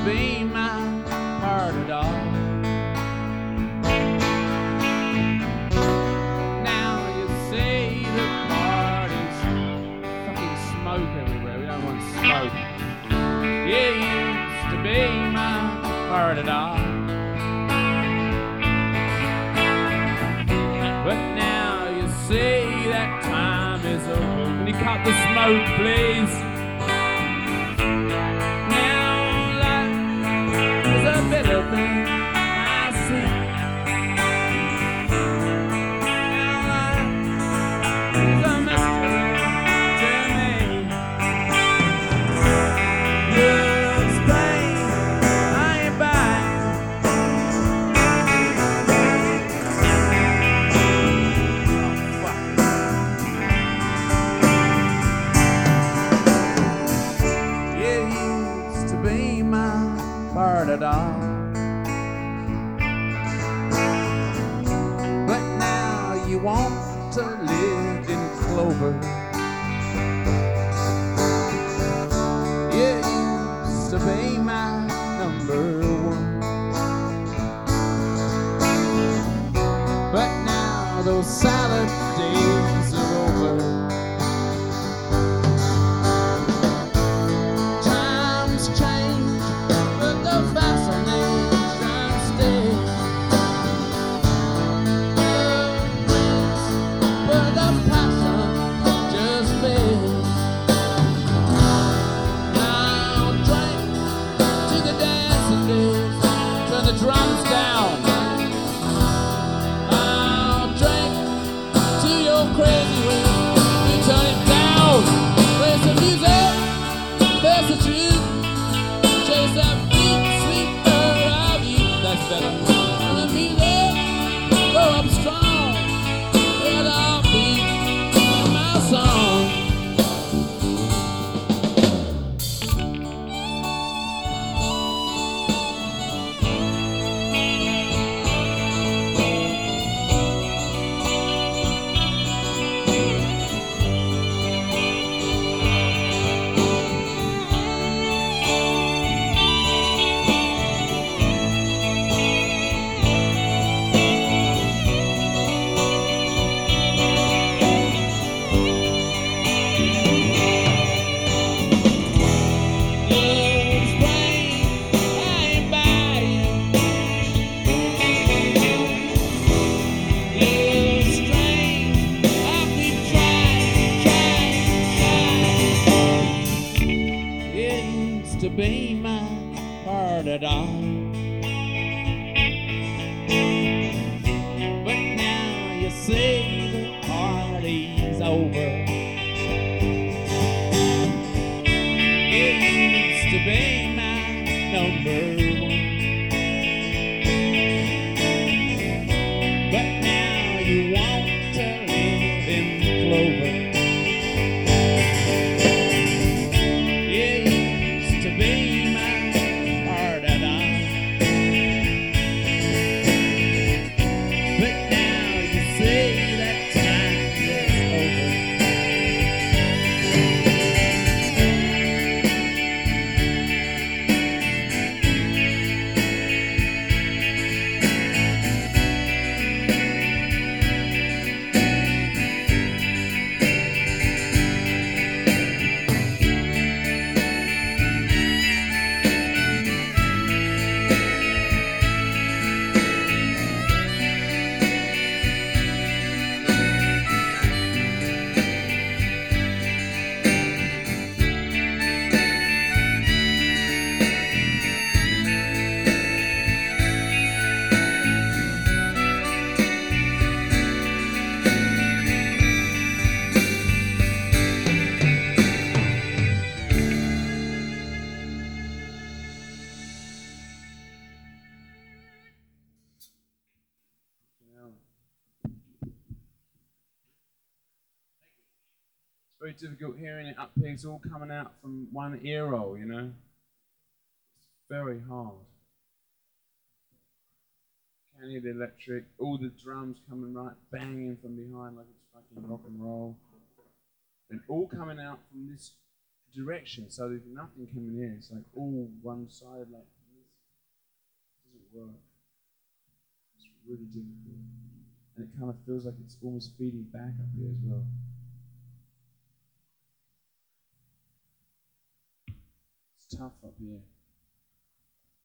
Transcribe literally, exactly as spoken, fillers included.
be my party doll. Now you see the party's fucking smoke everywhere. We don't want smoke. You used to be my party doll, but now you see that time is over. Can you cut the smoke, please? Better thing I see. Now life is a mystery to me. Love's pain, I ain't buying. Oh, fuck. You used to be my party doll, you want to live in clover. You used to be my number one, but now those salad days are over. Times change, but the fascination stays. Drums down. I'll drink to your crazy ways. You turn it down. Play some music, there's the truth. Chase that beat, sweet bird of you. That's better. And the music, go up strong. Hear the heartbeat of my song. To be my party doll, but now you see the party's over. You used to be my number one, but now you want to live in clover. Very difficult hearing it up here. It's all coming out from one ear roll, you know. It's very hard. Can't hear the electric. All the drums coming right, banging from behind like it's fucking rock and roll. And all coming out from this direction, so there's nothing coming in. It's like all one side, like work. It's really difficult. And it kind of feels like it's almost feeding back up here as well. It's tough up here.